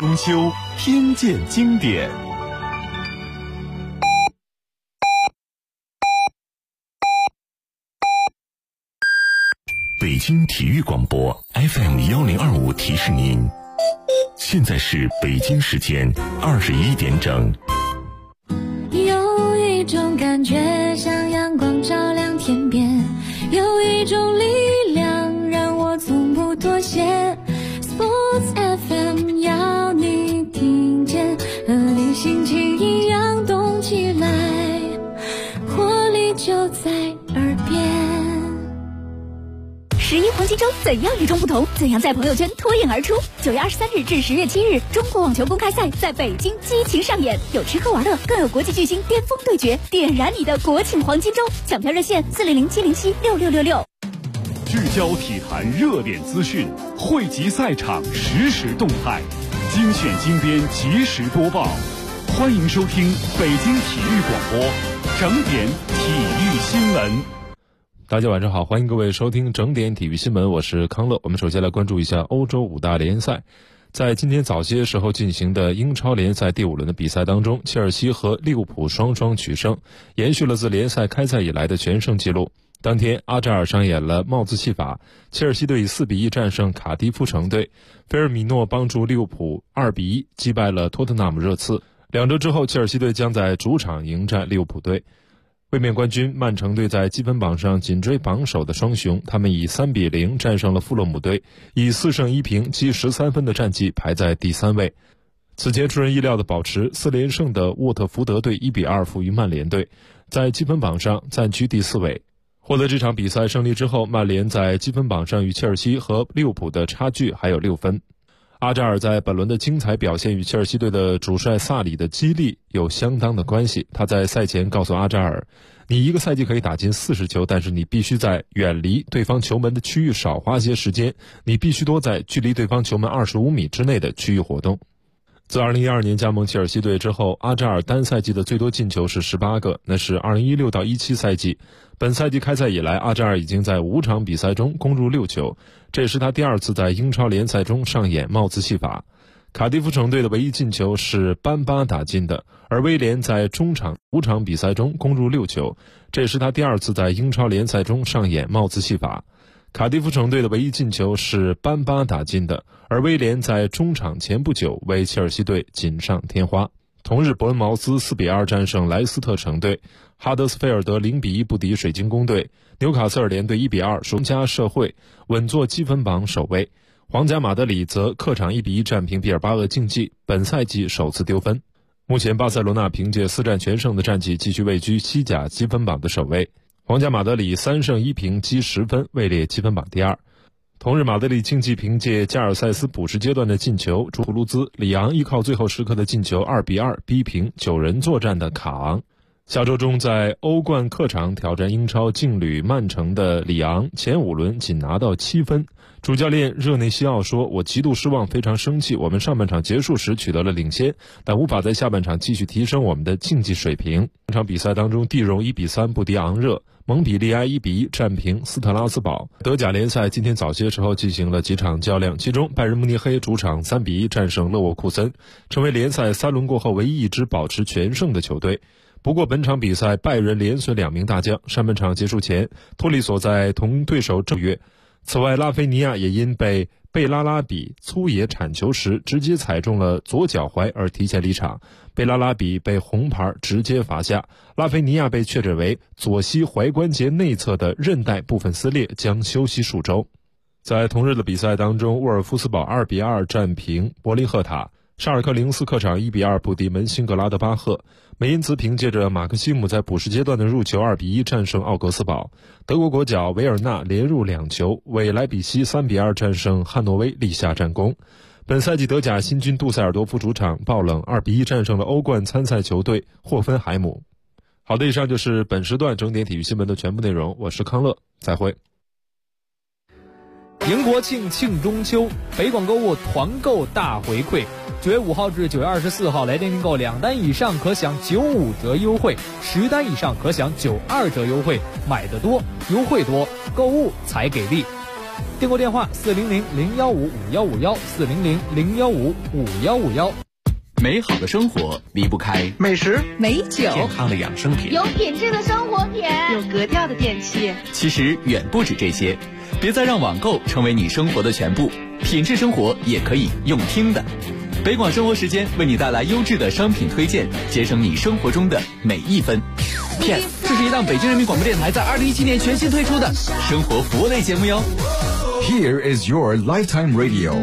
中秋，听见经典。北京体育广播 FM1025提示您，现在是北京时间21点整。 有一种感觉像阳光照亮天边，有一种力量让我从不妥协。Sports FM 要你听见，和你心情一样动起来，活力就在耳边。 11黄金周怎样与众不同？怎样在朋友圈脱颖而出？9月23日至10月7日，中国网球公开赛在北京激情上演，有吃喝玩乐，更有国际巨星巅峰对决，点燃你的国庆黄金周！抢票热线400-707-6666。 聚焦体坛热点资讯，汇集赛场实时动态，精选精编及时播报。欢迎收听北京体育广播整点体育新闻。 大家晚上好，欢迎各位收听整点体育新闻，我是康乐。我们首先来关注一下欧洲5大联赛。在今天早些时候进行的英超联赛第5轮的比赛当中，切尔西和利物浦双双取胜，延续了自联赛开赛以来的全胜纪录。当天阿扎尔上演了帽子戏法，切尔西队以4-1战胜卡迪夫城队，菲尔米诺帮助利物浦2-1击败了托特纳姆热刺。2周之后，切尔西队将在主场迎战利物浦队。卫冕冠军曼城队在积分榜上紧追榜首的双雄，他们以3-0战胜了富勒姆队，以4胜1平积13分的战绩排在第3位。此前出人意料的保持4连胜的沃特福德队1-2负于曼联队，在积分榜上暂居第4位。获得这场比赛胜利之后，曼联在积分榜上与切尔西和利物浦的差距还有6分。阿扎尔在本轮的精彩表现与切尔西队的主帅萨里的激励有相当的关系。他在赛前告诉阿扎尔，你一个赛季可以打进40球，但是你必须在远离对方球门的区域少花些时间，你必须多在距离对方球门25米之内的区域活动。自2012年加盟切尔西队之后，阿扎尔单赛季的最多进球是18个，那是2016到17赛季。本赛季开赛以来，阿扎尔已经在5场比赛中攻入6球，这也是他第2次在英超联赛中上演帽子戏法。卡迪夫城队的唯一进球是班巴打进的，而威廉在中场5场比赛中攻入6球，这也是他第2次在英超联赛中上演帽子戏法。卡迪夫城队的唯一进球是班巴打进的，而威廉在中场前不久为切尔西队锦上添花。同日，伯恩茅斯4-2战胜莱斯特城队，哈德斯菲尔德0-1不敌水晶宫队，纽卡斯尔联队1-2输加社会，稳坐积分榜首位。皇家马德里则客场1-1战平毕尔巴鄂竞技，本赛季首次丢分。目前巴塞罗那凭借4战全胜的战绩继续位居西甲积分榜的首位。皇家马德里3胜1平积10分，位列积分榜第2。同日，马德里竞技凭借加尔塞斯补时阶段的进球，图卢兹里昂依靠最后时刻的进球2-2逼平9人作战的卡昂。下周中在欧冠客场挑战英超劲旅曼城的里昂，前5轮仅拿到7分。主教练热内西奥说，我极度失望，非常生气，我们上半场结束时取得了领先，但无法在下半场继续提升我们的竞技水平。这场比赛当中，蒂荣1-3不敌昂热，蒙彼利埃1-1战平斯特拉斯堡。德甲联赛今天早些时候进行了几场较量，其中拜仁慕尼黑主场3-1战胜勒沃库森，成为联赛3轮过后唯一一支保持全胜的球队。不过本场比赛拜仁连损2名大将，上半场结束前托里索在同对手正约。此外，拉菲尼亚也因被贝拉拉比粗野铲球时直接踩中了左脚踝而提前离场，贝拉拉比被红牌直接罚下，拉菲尼亚被确诊为左膝踝关节内侧的韧带部分撕裂，将休息数周。在同日的比赛当中，沃尔夫斯堡2-2战平柏林赫塔，沙尔克04客场1-2不敌门兴格拉德巴赫，梅因茨凭借着马克西姆在补时阶段的入球2-1战胜奥格斯堡，德国国脚维尔纳连入2球，为莱比锡3-2战胜汉诺威立下战功。本赛季德甲新军杜塞尔多夫主场爆冷2-1战胜了欧冠参赛球队霍芬海姆。好的，以上就是本时段整点体育新闻的全部内容，我是康乐，再会。 迎国庆庆中秋，北广购物团购大回馈，9月5号至9月24号来电订购2单以上可享95折优惠，10单以上可享92折优惠，买得多优惠多，购物才给力。 订购电话400-015-5151，400-015-5151。 美好的生活离不开美食、 美酒、 健康的养生品， 有品质的生活品， 有格调的电器。 其实远不止这些，别再让网购成为你生活的全部，品质生活也可以用听的。北广生活时间为你带来优质的商品推荐，节省你生活中的每一分。PS， 这是一档北京人民广播电台在2017年全新推出的生活服务类节目哟。 Here is your lifetime radio。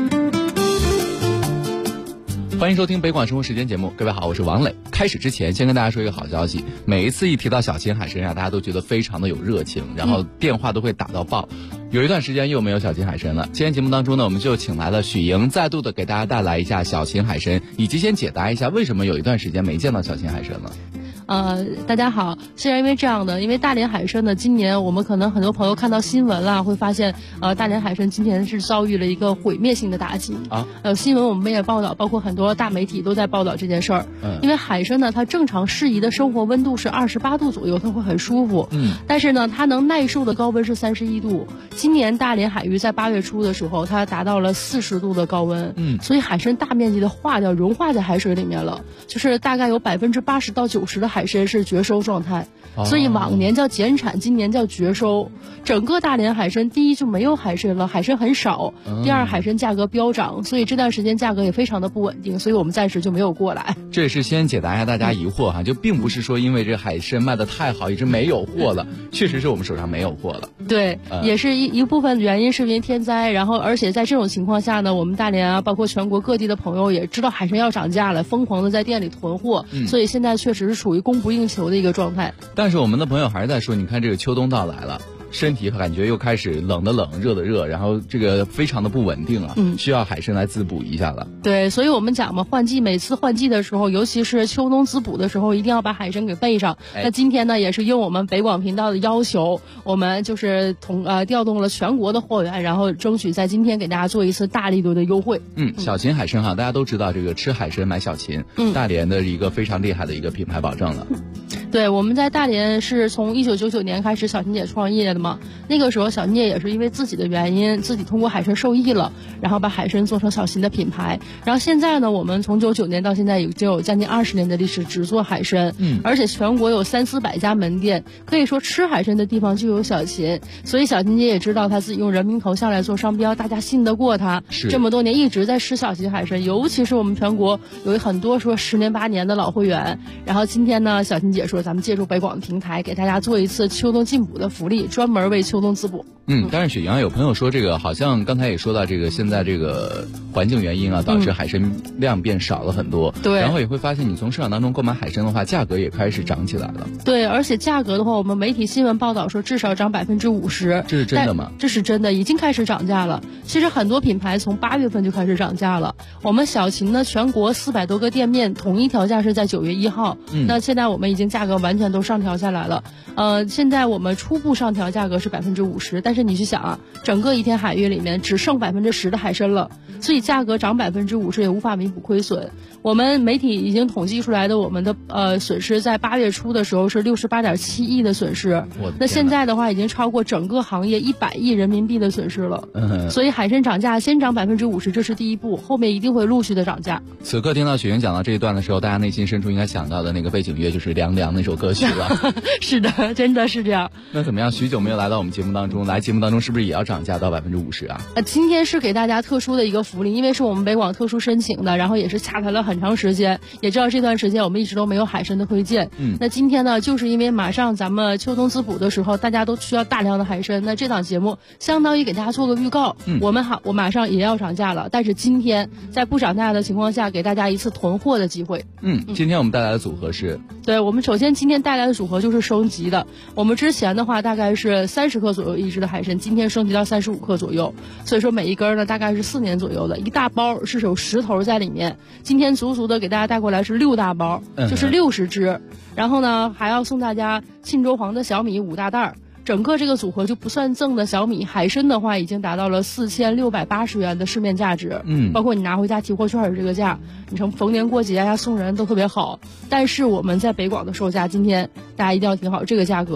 欢迎收听北广生活时间节目，各位好，我是王磊。开始之前，先跟大家说一个好消息，每一次一提到小秦海参大家都觉得非常的有热情，然后电话都会打到爆。有一段时间又没有小秦海参了，今天节目当中呢，我们就请来了许莹，再度的给大家带来一下小秦海参，以及先解答一下为什么有一段时间没见到小秦海参了。 大家好，是因为这样的，因为大连海参呢，今年我们可能很多朋友看到新闻了，会发现，大连海参今年是遭遇了一个毁灭性的打击啊。新闻我们也报道，包括很多大媒体都在报道这件事儿。因为海参呢，它正常适宜的生活温度是28度左右，它会很舒服。但是呢，它能耐受的高温是31度。今年大连海域在8月初的时候，它达到了40度的高温。所以海参大面积的化掉，融化在海水里面了，就是大概有80%到90%的海参是绝收状态，所以往年叫减产，今年叫绝收。整个大连海参，第一就没有海参了，海参很少；第二，海参价格飙涨，所以这段时间价格也非常的不稳定，所以我们暂时就没有过来。 这也是先解答一下大家疑惑哈，就并不是说因为这海参卖的太好，一直没有货了，确实是我们手上没有货了。 对，也是一部分原因是因为天灾，然后而且在这种情况下呢，我们大连啊，包括全国各地的朋友也知道海参要涨价了，疯狂的在店里囤货，所以现在确实是处于供不应求的一个状态。 但是我们的朋友还是在说，你看这个秋冬到来了，身体感觉又开始冷的冷，热的热，然后这个非常的不稳定啊，需要海参来滋补一下了。 对，所以我们讲嘛，每次换季的时候，尤其是秋冬滋补的时候，一定要把海参给备上。那今天呢，也是应我们北广频道的要求，我们就是调动了全国的货源，然后争取在今天给大家做一次大力度的优惠。 小秦海参哈，大家都知道这个吃海参买小秦，大连的一个非常厉害的一个品牌保证了。 对，我们在大连是从1999年开始小秦姐创业的嘛，那个时候小秦姐也是因为自己的原因，自己通过海参受益了，然后把海参做成小秦的品牌。然后现在呢，我们从99年到现在已经有将近20年的历史，只做海参，而且全国有300-400家门店，可以说吃海参的地方就有小秦。所以小秦姐也知道她自己用人民头像来做商标，大家信得过她，这么多年一直在吃小秦海参，尤其是我们全国有很多说10年8年的老会员。然后今天呢，小秦姐说咱们借助北广的平台给大家做一次秋冬进补的福利，专门为秋冬滋补。 但是雪阳有朋友说这个好像刚才也说到这个现在这个环境原因啊，导致海参量变少了很多。对，然后也会发现你从市场当中购买海参的话，价格也开始涨起来了。 对，而且价格的话，我们媒体新闻报道说至少涨50%。 这是真的吗？ 这是真的，已经开始涨价了。其实很多品牌从8月份就开始涨价了。我们小秦呢，全国400多个店面统一调价是在9月1号。那现在我们已经价格完全都上调下来了。现在我们初步上调价格是50%，但是你去想啊，整个一天海域里面只剩10%的海参了，所以价格涨50%也无法弥补亏损。我们媒体已经统计出来的，我们的损失在8月初的时候是68.7亿的损失，那现在的话已经超过整个行业100亿人民币的损失了。所以海参涨价先涨50%，这是第一步，后面一定会陆续的涨价。 此刻听到雪莹讲到这一段的时候，大家内心深处应该想到的那个背景乐就是《凉凉》那首歌曲了。 是的，真的是这样。 那怎么样？许久没有来到我们节目当中，来节目当中是不是也要涨价到50%啊？ 今天是给大家特殊的一个福利，因为是我们北广特殊申请的，然后也是洽谈了很长时间，也知道这段时间我们一直都没有海参的推荐。那今天呢，就是因为马上咱们秋冬滋补的时候，大家都需要大量的海参，那这档节目相当于给大家做个预告。我马上也要涨价了，但是今天在不涨价的情况下，给大家一次囤货的机会。 今天我们带来的组合是？ 对，我们首先今天带来的组合就是升级的。我们之前的话大概是30克左右一只的海参，今天升级到35克左右，所以说每一根呢大概是4年左右的，一大包是有10头在里面。今天足足的给大家带过来是6大包，就是60只。然后呢，还要送大家沁州黄的小米5大袋。整个这个组合就不算赠的小米，海参的话已经达到了4680元的市面价值，包括你拿回家提货券这个价，你从逢年过节呀送人都特别好。但是我们在北广的售价，今天大家一定要听好，这个价格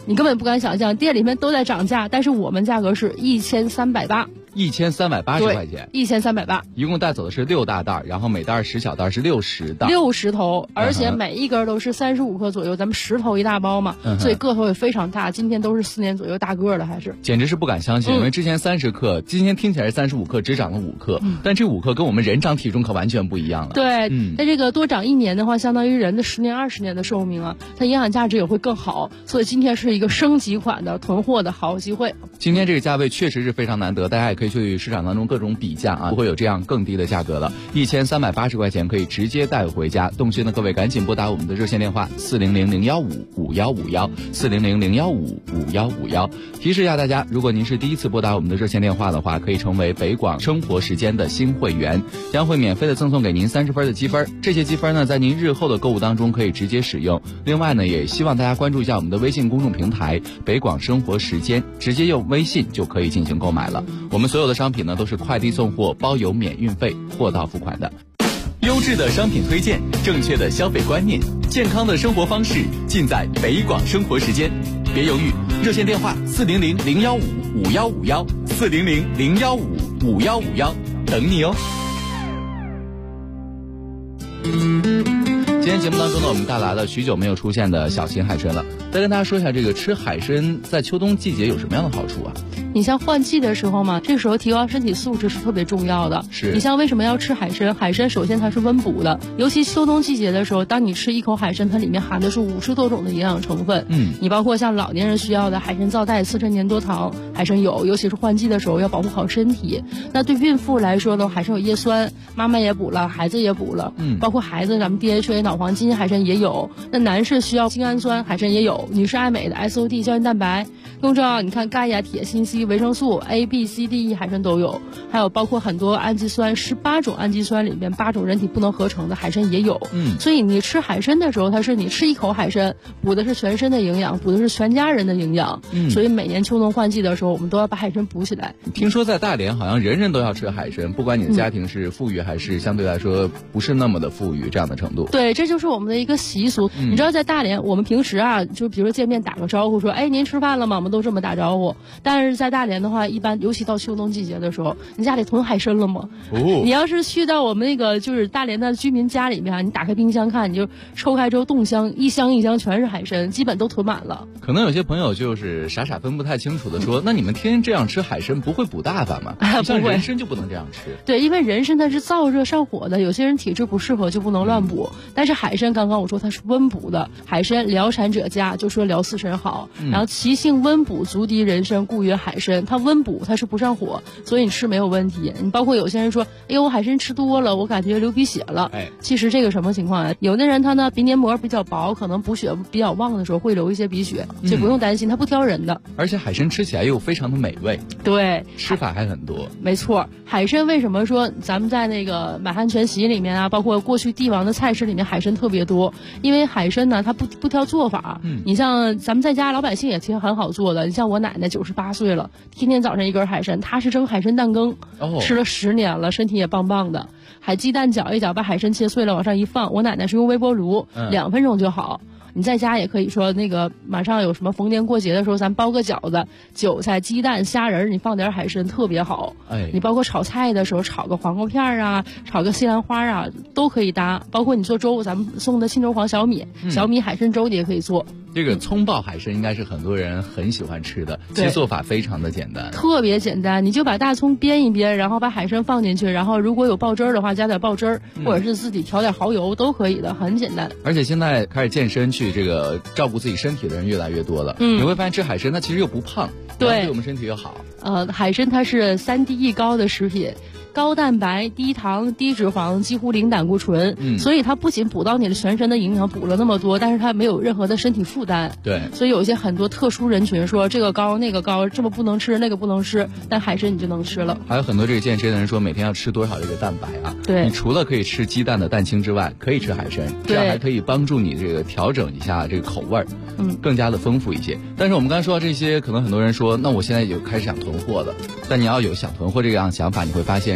你根本不敢想象，店里面都在涨价，但是我们价格是1380，1380 块钱 ，1380， 一共带走的是6大袋，然后每袋10小袋是60袋 ，60头，而且每一根都是35克左右，咱们10头一大包嘛，所以个头也非常大。今天都是4年左右大个的，还是简直是不敢相信，因为之前30克，今天听起来是35克，只涨了5克，但这5克跟我们人长体重可完全不一样了。 对，那这个多长1年的话，相当于人的10年20年的寿命啊，它营养价值也会更好，所以今天是一个升级款的囤货的好机会。 今天这个价位确实是非常难得，大家也可以去市场当中各种比价啊，不会有这样更低的价格了，1380块钱可以直接带回家。动心的各位赶紧拨打我们的热线电话400-015-5151，400-015-5151。提示一下大家，如果您是第一次拨打我们的热线电话的话，可以成为北广生活时间的新会员，将会免费的赠送给您30分的积分。这些积分呢，在您日后的购物当中可以直接使用。另外呢，也希望大家关注一下我们的微信公众平台北广生活时间，直接用微信就可以进行购买了。我们所有的商品呢，都是快递送货，包邮免运费，货到付款的。 优质的商品推荐，正确的消费观念，健康的生活方式，尽在北广生活时间。别犹豫，热线电话400-015-5151，400-015-5151，等你哦。 今天节目当中呢，我们带来了许久没有出现的小型海参了。再跟大家说一下，这个吃海参在秋冬季节有什么样的好处啊？ 你像换季的时候嘛，这时候提高身体素质是特别重要的。 是你像为什么要吃海参？海参首先它是温补的，尤其秋冬季节的时候，当你吃一口海参，它里面含的是50多种的营养成分。你包括像老年人需要的海参皂苷、刺身粘多糖，海参有，尤其是换季的时候要保护好身体。那对孕妇来说呢，海参有叶酸，妈妈也补了，孩子也补了。包括孩子咱们 DHA 脑黄金海参也有。那男士需要精氨酸，海参也有。女士爱美的 SOD 胶原蛋白。更重要，你看钙呀、铁、锌、硒、维生素 A、B、C、D、E 海参都有，还有包括很多氨基酸，18种氨基酸里面8种人体不能合成的海参也有。所以你吃海参的时候，它是你吃一口海参，补的是全身的营养，补的是全家人的营养。所以每年秋冬换季的时候，我们都要把海参补起来。 听说在大连好像人人都要吃海参，不管你的家庭是富裕还是相对来说不是那么的富裕这样的程度。 对，这就是我们的一个习俗。你知道在大连，我们平时啊，就比如说见面打个招呼说，哎，您吃饭了吗？我们都这么打招呼。但是在大连的话，一般尤其到秋冬季节的时候，你家里囤海参了吗？你要是去到我们那个就是大连的居民家里面，你打开冰箱看，你就抽开之后冻箱，一箱一箱全是海参，基本都囤满了。 可能有些朋友就是傻傻分不太清楚的说，那你们天天这样吃海参不会补大发吗？像人参就不能这样吃。 对，因为人参它是燥热上火的，有些人体质不适合就不能乱补。但是海参刚刚我说它是温补的，海参疗产者佳，就说疗四神好。然后其性温补，足敌人参，故曰海参。它温补，它是不上火，所以你吃没有问题。你包括有些人说，哎呦，我海参吃多了，我感觉流鼻血了。其实这个什么情况啊？有的人他呢鼻黏膜比较薄，可能补血比较旺的时候会流一些鼻血，这不用担心，它不挑人的。 而且海参吃起来又非常的美味。 对， 吃法还很多。 没错，海参为什么说咱们在那个满汉全席里面啊，包括过去帝王的菜式里面海参特别多？因为海参呢，它不挑做法。你像咱们在家老百姓也挺很好做的。你像我奶奶98岁了，天天早上一根海参，她是蒸海参蛋羹，吃了10年了，身体也棒棒的。海鸡蛋搅一搅，把海参切碎了往上一放，我奶奶是用微波炉，2分钟就好。你在家也可以说那个马上有什么逢年过节的时候，咱包个饺子，韭菜、鸡蛋、虾仁，你放点海参特别好。你包括炒菜的时候，炒个黄瓜片啊，炒个西兰花啊，都可以搭。包括你做粥，咱们送的青州黄小米，小米海参粥你也可以做。 这个葱爆海参应该是很多人很喜欢吃的，其实做法非常的简单， 特别简单。你就把大葱煸一煸，然后把海参放进去，然后如果有爆汁儿的话，加点爆汁儿，或者是自己调点蚝油都可以的，很简单。 而且现在开始健身去这个照顾自己身体的人越来越多了，你会发现吃海参它其实又不胖，对我们身体又好。 海参它是3D 高的食品。高蛋白、低糖、低脂肪，几乎零胆固醇，所以它不仅补到你的全身的营养，补了那么多，但是它没有任何的身体负担。 对， 所以有一些很多特殊人群说这个高那个高，这么不能吃那个不能吃，但海参你就能吃了。 还有很多这个健身的人说每天要吃多少这个蛋白啊？ 对， 你除了可以吃鸡蛋的蛋清之外，可以吃海参，这样还可以帮助你这个调整一下这个口味儿，更加的丰富一些。但是我们刚才说到这些，可能很多人说，那我现在有开始想囤货了，但你要有想囤货这样想法，你会发现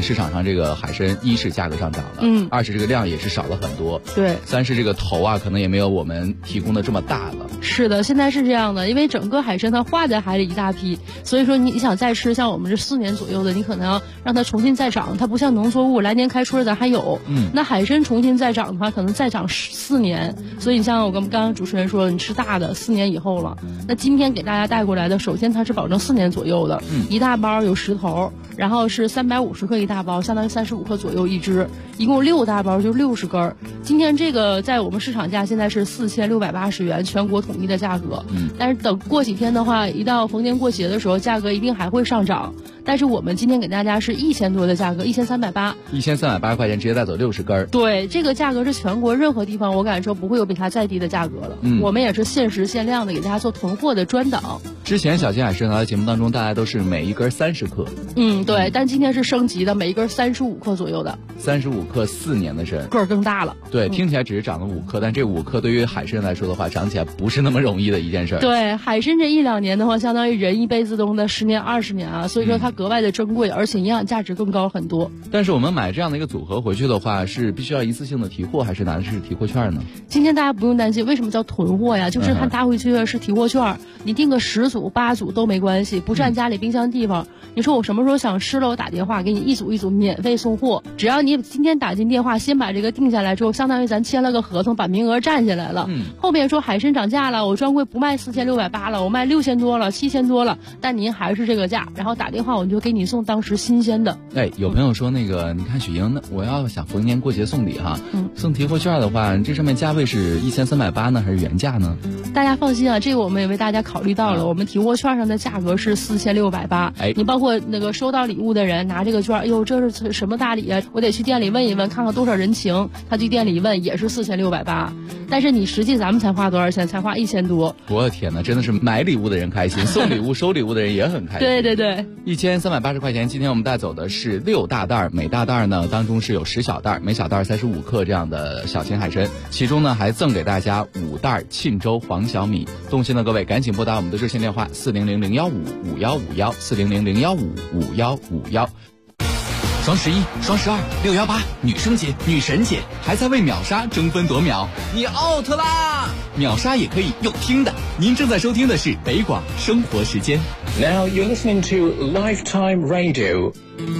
市场上这个海参，一是价格上涨了，二是这个量也是少了很多， 对， 三是这个头啊，可能也没有我们提供的这么大了。 是的，现在是这样的，因为整个海参它化在海里一大批，所以说你想再吃，像我们这4年左右的，你可能要让它重新再长，它不像农作物来年开春咱还有，那海参重新再长的话，可能再长4年，所以你像我刚刚主持人说，你吃大的4年以后了，那今天给大家带过来的，首先它是保证4年左右的，一大包有10头，然后是350克一大包，相当于35克左右一只，一共6大包就60根。今天这个在我们市场价现在是4680元，全国统一的价格。但是等过几天的话，一到逢年过节的时候，价格一定还会上涨。但是我们今天给大家是1000多的价格，1380，1380 块钱直接带走60根。 对，这个价格是全国任何地方我敢说不会有比它再低的价格了。我们也是限时限量的给大家做囤货的专档。 之前小金海参来的节目当中，大家都是每一根30克。 对，但今天是升级的，每一根35克左右的。 35克4年的参， 个儿更大了。 对，听起来只是长了5克，但这5克对于海参来说的话，长起来不是那么容易的一件事。 对，海参这1-2年的话，相当于人一辈子中的10年20年啊，所以说它格外的珍贵，而且营养价值更高很多。 但是我们买这样的一个组合回去的话，是必须要一次性的提货，还是拿的是提货券呢？ 今天大家不用担心，为什么叫囤货呀？就是它拿回去的是提货券，你订个10组8组都没关系，不占家里冰箱地方。你说我什么时候想吃了，我打电话给你一组一组免费送货，只要你今天打进电话，先把这个定下来之后，相当于咱签了个合同，把名额占下来了。后面说海参涨价了，我专柜不卖4680了，我卖6000多了，7000多了，但您还是这个价，然后打电话我就给你送当时新鲜的。 有朋友说那个，你看许莹，那我要想逢年过节送礼哈，送提货券的话，这上面价位是1380呢，还是原价呢？ 大家放心啊，这个我们也为大家考虑到了，我们提货券上的价格是4680。你包括那个收到礼物的人拿这个券，哎呦，这是什么大礼啊？我得去店里问一问，看看多少人情。他去店里一问也是4680，但是你实际咱们才花多少钱？才花1000多。 我的天哪，真的是买礼物的人开心，送礼物收礼物的人也很开心。 对对对 ，1380块钱。今天我们带走的是6大袋，每大袋呢当中是有10小袋，每小袋35克这样的小型海参，其中呢还赠给大家5袋沁州黄小米。动心的各位赶紧拨打我们的热线电话400-015-5151，400-015-5151。 双11、双12、618，女生节、女神节，还在为秒杀争分夺秒，你 out 啦！秒杀也可以用听的。您正在收听的是北广生活时间。 Now you're listening to Lifetime Radio。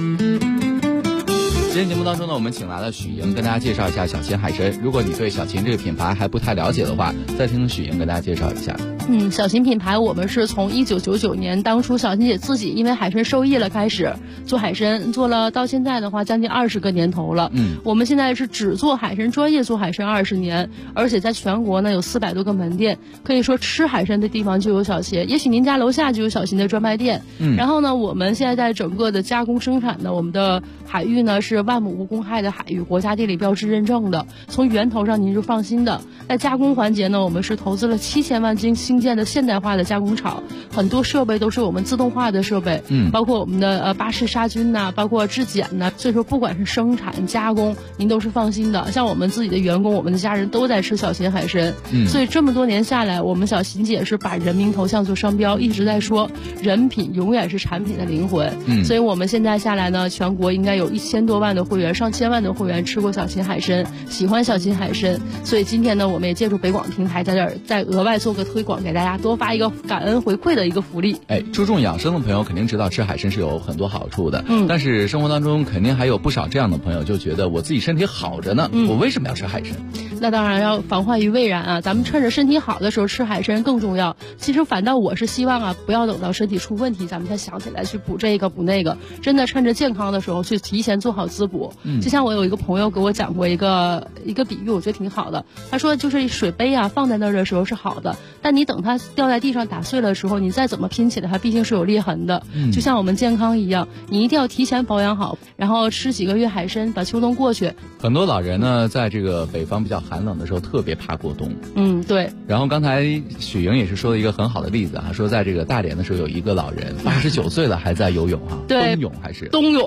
今天节目当中呢，我们请来了许莹，跟大家介绍一下小秦海参。如果你对小秦这个品牌还不太了解的话，再听许莹跟大家介绍一下。 小秦品牌我们是从1999年当初小秦姐自己因为海参受益了开始做海参，做了到现在的话将近20个年头了。我们现在是只做海参，专业做海参20年，而且在全国呢有400多个门店，可以说吃海参的地方就有小秦，也许您家楼下就有小秦的专卖店。然后呢，我们现在在整个的加工生产的我们的海域呢是万亩无公害的海域，国家地理标志认证的，从源头上您是放心的。在加工环节呢，我们是投资了7000万新建的现代化的加工厂，很多设备都是我们自动化的设备，包括我们的巴氏杀菌呐，包括质检呐，所以说不管是生产加工，您都是放心的。像我们自己的员工，我们的家人都在吃小秦海参，所以这么多年下来，我们小秦姐是把人民头像做商标，一直在说人品永远是产品的灵魂。所以我们现在下来呢，全国应该有1000多万的会员，上千万的会员吃过小秦海参，喜欢小秦海参。所以今天呢，我们也借助北广平台在这儿再额外做个推广，给大家多发一个感恩回馈的一个福利。 注重养生的朋友肯定知道吃海参是有很多好处的，但是生活当中肯定还有不少这样的朋友就觉得我自己身体好着呢，我为什么要吃海参？ 那当然要防患于未然啊，咱们趁着身体好的时候吃海参更重要。其实反倒我是希望啊，不要等到身体出问题咱们才想起来去补这个补那个，真的趁着健康的时候去提前做好滋补。就像我有一个朋友给我讲过一个比喻，我觉得挺好的。他说就是水杯啊放在那儿的时候是好的，但你等它掉在地上打碎了的时候，你再怎么拼起来它毕竟是有裂痕的。就像我们健康一样，你一定要提前保养好，然后吃几个月海参，把秋冬过去。 很多老人呢在这个北方比较寒冷的时候特别怕过冬。 对。 然后刚才许莹也是说了一个很好的例子啊，说在这个大连的时候有一个老人89岁了还在游泳哈， 对， 冬泳还是冬泳。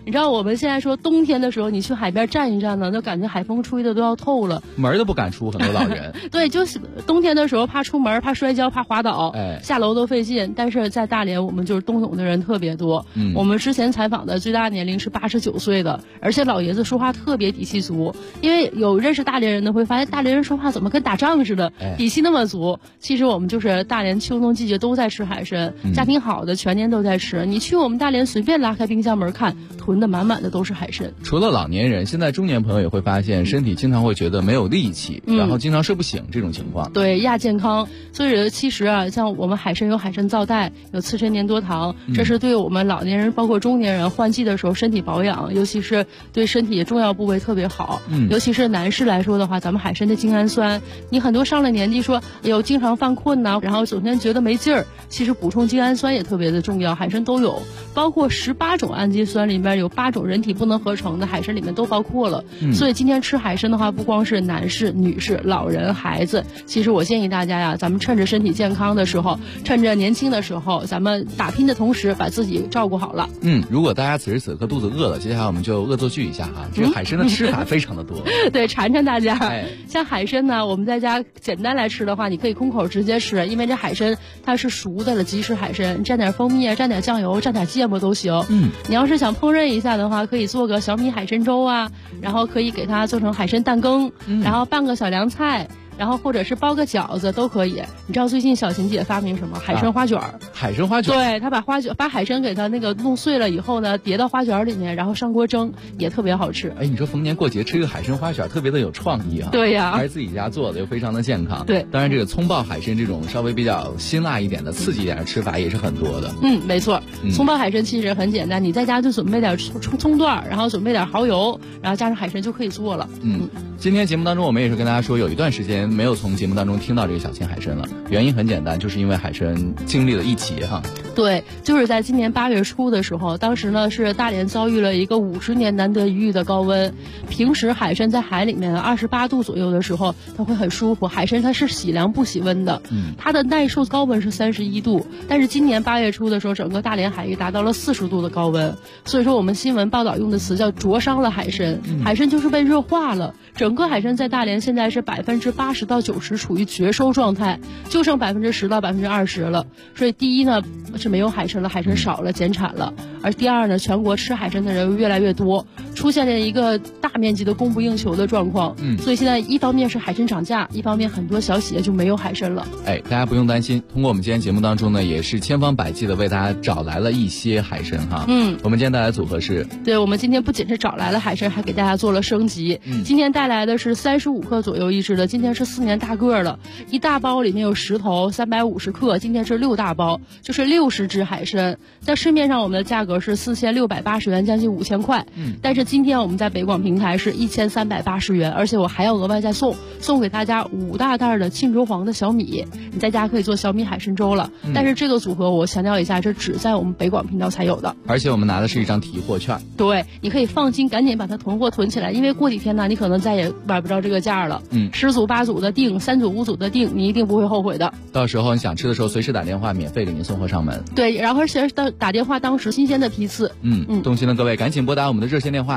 你知道我们现在说冬天的时候，你去海边站一站呢，就感觉海风吹的都要透了， 门都不敢出，很多老人。 对，就是冬天的时候怕出门，怕摔跤，怕滑倒，下楼都费劲。但是在大连，我们就是冬泳的人特别多。我们之前采访的最大年龄是89岁的，而且老爷子说话特别底气足。因为有认识大连人的会发现，大连人说话怎么跟打仗似的，底气那么足。其实我们就是大连秋冬季节都在吃海参，家庭好的全年都在吃。你去我们大连随便拉开冰箱门看，囤的满满的都是海参。 除了老年人，现在中年朋友也会发现身体经常会觉得没有力气，然后经常睡不醒这种情况。 对，亚健康。所以其实啊，像我们海参有海参皂苷，有刺参粘多糖，这是对我们老年人包括中年人换季的时候身体保养，尤其是对身体重要部位特别好。尤其是男士来说的话，咱们海参的精氨酸，你很多上了年纪说有经常犯困呐，然后整天觉得没劲儿，其实补充精氨酸也特别的重要，海参都有，包括18种氨基酸里面有8种人体不能合成的，海参里面都包括了。所以今天吃海参的话，不光是男士、女士、老人、孩子，其实我建议大家呀，咱们趁着身体健康的时候，趁着年轻的时候，咱们打拼的同时把自己照顾好了。 如果大家此时此刻肚子饿了，接下来我们就恶作剧一下哈，这个海参的吃法非常的多。 对，馋馋大家。像海参呢，我们在家简单来吃的话，你可以空口直接吃，因为这海参它是熟的了，即食海参，蘸点蜂蜜，蘸点酱油，蘸点芥末都行。你要是想烹饪一下的话，可以做个小米海参粥啊，然后可以给它做成海参蛋羹，然后拌个小凉菜。然后或者是包个饺子都可以。你知道最近小琴姐发明什么？海参花卷儿。 海参花卷。 对，她把海参给它那个弄碎了以后呢，叠到花卷里面，然后上锅蒸，也特别好吃。 你说逢年过节吃一个海参花卷，特别的有创意啊。 对呀， 还是自己家做的，又非常的健康。 对， 当然这个葱爆海参这种稍微比较辛辣一点的、刺激一点的吃法也是很多的。 没错。葱爆海参其实很简单，你在家就准备点葱段，然后准备点蚝油，然后加上海参就可以做了。 今天节目当中我们也是跟大家说，有一段时间没有从节目当中听到这个小青海参了，原因很简单，就是因为海参经历了一劫哈。 对，就是在今年8月初的时候，当时呢是大连遭遇了一个50年难得一遇的高温。平时海参在海里面28度左右的时候，它会很舒服。海参它是喜凉不喜温的，它的耐受高温是31度，但是今年8月初的时候，整个大连海域达到了40度的高温。所以说我们新闻报道用的词叫灼伤了海参，海参就是被热化了。整个海参在大连现在是80%到90%处于绝收状态，就剩10%到20%了。所以第一呢是没有海参了，海参少了，减产了。而第二呢，全国吃海参的人越来越多，出现了一个大面积的供不应求的状况。所以现在一方面是海参涨价，一方面很多小企业就没有海参了。 大家不用担心，通过我们今天节目当中呢，也是千方百计的为大家找来了一些海参哈。我们今天带来的组合是， 对，我们今天不仅是找来了海参，还给大家做了升级。今天带来的是35克左右一只的，今天是4年大个了，一大包里面有10头，350克，今天是6大包，就是60只海参。在市面上我们的价格是4680元，将近5000块。但是今天我们在北广平台是1380元，而且我还要额外再送给大家5大袋的沁州黄的小米，你在家可以做小米海参粥了。但是这个组合我强调一下，这只在我们北广频道才有的， 而且我们拿的是一张提货券。 对，你可以放心，赶紧把它囤货囤起来，因为过几天呢，你可能再也买不着这个价了。10组8组的订，3组5组的订，你一定不会后悔的。 到时候你想吃的时候，随时打电话，免费给您送货上门。 对，然后而且打电话当时新鲜的批次。 动心的各位赶紧拨打我们的热线电话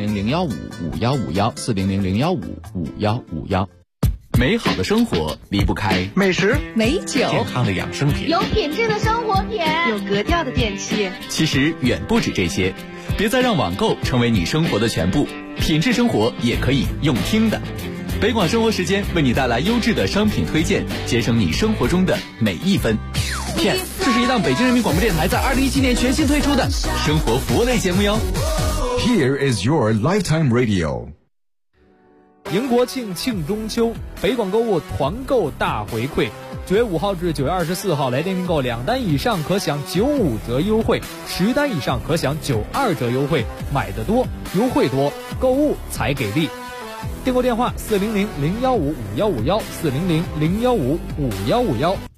400-015-5151，400-015-5151。美好的生活离不开美食、 美酒、 健康的养生品、 有品质的生活品、有格调的电器。 其实远不止这些，别再让网购成为你生活的全部，品质生活也可以用听的。北广生活时间为你带来优质的商品推荐，节省你生活中的每一分。这是一档北京人民广播电台在2017年全新推出的生活服务类节目哟。 Here is your lifetime radio。 迎国庆，庆中秋，北广购物团购大回馈，9月5号至9月24号来电订购2单以上可享95折优惠，10单以上可享92折优惠，买得多，优惠多，购物才给力。订购电话400-015-5151，400-015-5151。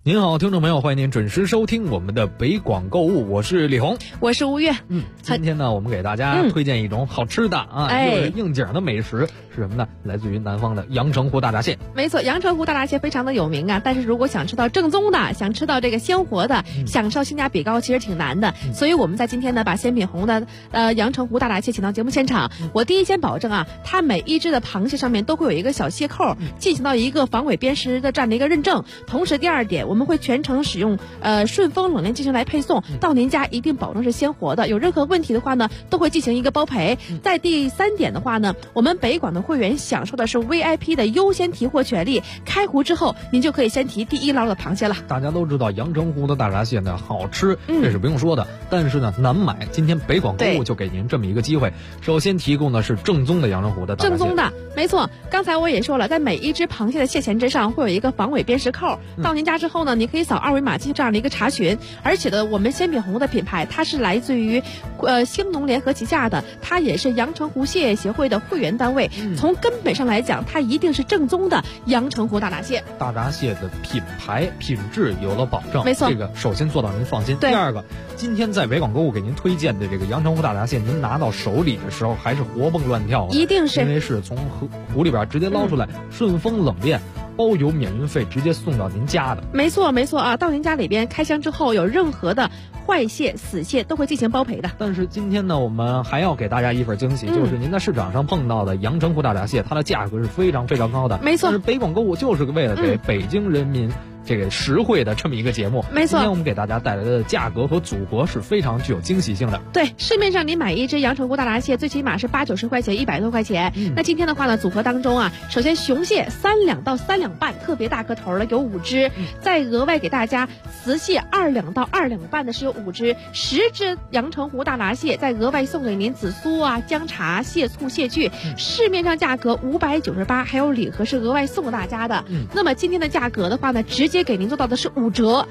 您好，听众朋友，欢迎您准时收听我们的北广购物，我是李红， 我是吴越。 今天呢，我们给大家推荐一种好吃的又是应景的美食，是什么呢？来自于南方的阳澄湖大闸蟹。 没错，阳澄湖大闸蟹非常的有名啊，但是如果想吃到正宗的，想吃到这个鲜活的，享受性价比高，其实挺难的。所以我们在今天呢，把鲜品红的阳澄湖大闸蟹请到节目现场。我第一先保证啊，它每一只的螃蟹上面都会有一个小蟹扣，进行到一个防伪鞭石的这样的一个认证。同时，第二点，我们会全程使用顺丰冷链进行来配送到您家，一定保证是鲜活的。有任何问题的话呢，都会进行一个包赔。在第三点的话呢，我们北广的会员享受的是 VIP 的优先提货权利，开湖之后您就可以先提第一捞的螃蟹了。 大家都知道阳澄湖的大闸蟹呢好吃，这是不用说的，但是呢难买。今天北广购物就给您这么一个机会，首先提供的是正宗的阳澄湖的大闸蟹。 正宗的，没错。刚才我也说了，在每一只螃蟹的蟹钳之上会有一个防伪鞭石扣，到您家之后呢，你可以扫二维码进行这样的一个查询。而且呢，我们鲜品红的品牌，它是来自于兴农联合旗下的，它也是阳澄湖蟹业协会的会员单位。从根本上来讲，它一定是正宗的阳澄湖大闸蟹。 大闸蟹的品牌品质有了保证， 没错， 这个首先做到您放心。第二个，今天在北广购物给您推荐的这个阳澄湖大闸蟹，您拿到手里的时候还是活蹦乱跳的， 一定是， 因为是从湖里边直接捞出来，顺丰冷链。包邮免运费，直接送到您家的。 没错没错啊，到您家里边开箱之后，有任何的坏蟹、死蟹都会进行包赔的。 但是今天呢，我们还要给大家一份惊喜，就是您在市场上碰到的阳澄湖大闸蟹，它的价格是非常非常高的。 没错， 但是北广购物就是为了给北京人民这个实惠的这么一个节目。 没错， 今天我们给大家带来的价格和组合是非常具有惊喜性的。 对，市面上你买一只阳澄湖大闸蟹，最起码是80-90块钱，100多块钱。那今天的话呢，组合当中啊，首先雄蟹3两到3两半，特别大个头的有5只，再额外给大家雌蟹2两到2两半的是有5只，10只阳澄湖大闸蟹，再额外送给您紫苏啊、姜茶、蟹醋、蟹具，市面上价格598，还有礼盒是额外送给大家的。那么今天的价格的话呢，直接给您做到的是5折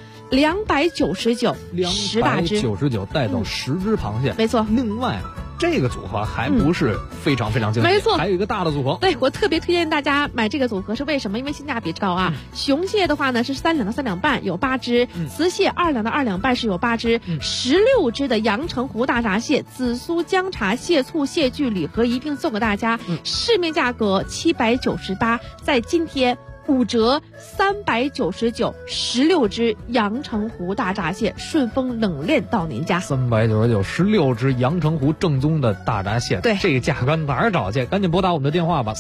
，299，10大只 ，299带走10只螃蟹。 没错。 另外这个组合还不是非常非常精彩， 没错， 还有一个大的组合。 对，我特别推荐大家买这个组合，是为什么？因为性价比高啊。雄蟹的话呢是3两到3两半，有8只；雌蟹2两到2两半是有8只，16只的阳澄湖大闸蟹，紫苏、姜茶、蟹醋、蟹具礼盒一并送给大家，市面价格798，在今天5折，399，16只阳澄湖大闸蟹，顺丰冷链到您家。 399，16只阳澄湖正宗的大闸蟹。 对， 这个价格哪儿找去？赶紧拨打我们的电话吧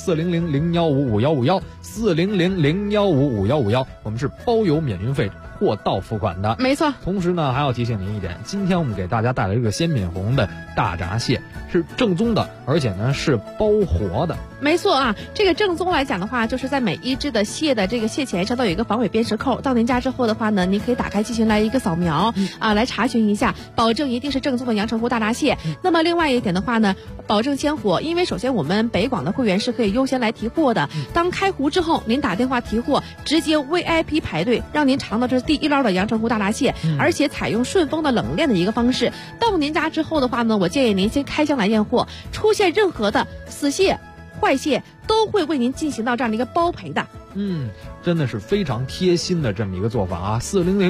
，400-015-5151，400-015-5151，我们是包邮免运费，货到付款的。 没错。 同时呢，还要提醒您一点，今天我们给大家带来这个鲜品红的大闸蟹是正宗的，而且呢是包活的。 没错啊，这个正宗来讲的话，就是在每一只的蟹的这个蟹钳上都有一个防伪鞭石扣，到您家之后的话呢，您可以打开进行来一个扫描来查询一下，保证一定是正宗的阳澄湖大闸蟹。那么另外一点的话呢，保证鲜活，因为首先我们北广的会员是可以优先来提货的，当开湖之后，您打电话提货，直接 VIP 排队，让您尝到这是第一捞的阳澄湖大闸蟹，而且采用顺丰的冷链的一个方式。到您家之后的话呢，我建议您先开箱来验货，出现任何的死蟹、坏蟹都会为您进行到这样的一个包赔的。 真的是非常贴心的这么一个做法啊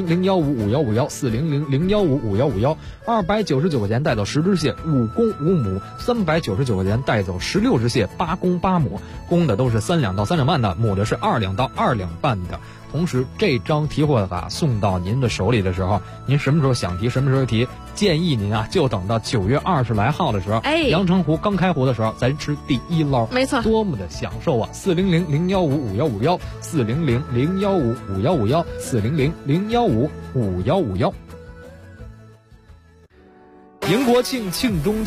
！400-015-5151，400-015-5151，299块钱带走10只蟹，5公5母；399块钱带走16只蟹，8公8母。公的都是3两到3两半的，母的是2两到2两半的。同时，这张提货卡送到您的手里的时候，您什么时候想提什么时候提。建议您啊，就等到9月20来号的时候，阳澄湖刚开湖的时候，咱吃第一捞， 没错， 多么的享受啊！400-015-5151，400-015-5151，400-015-5151。迎国庆，庆中秋。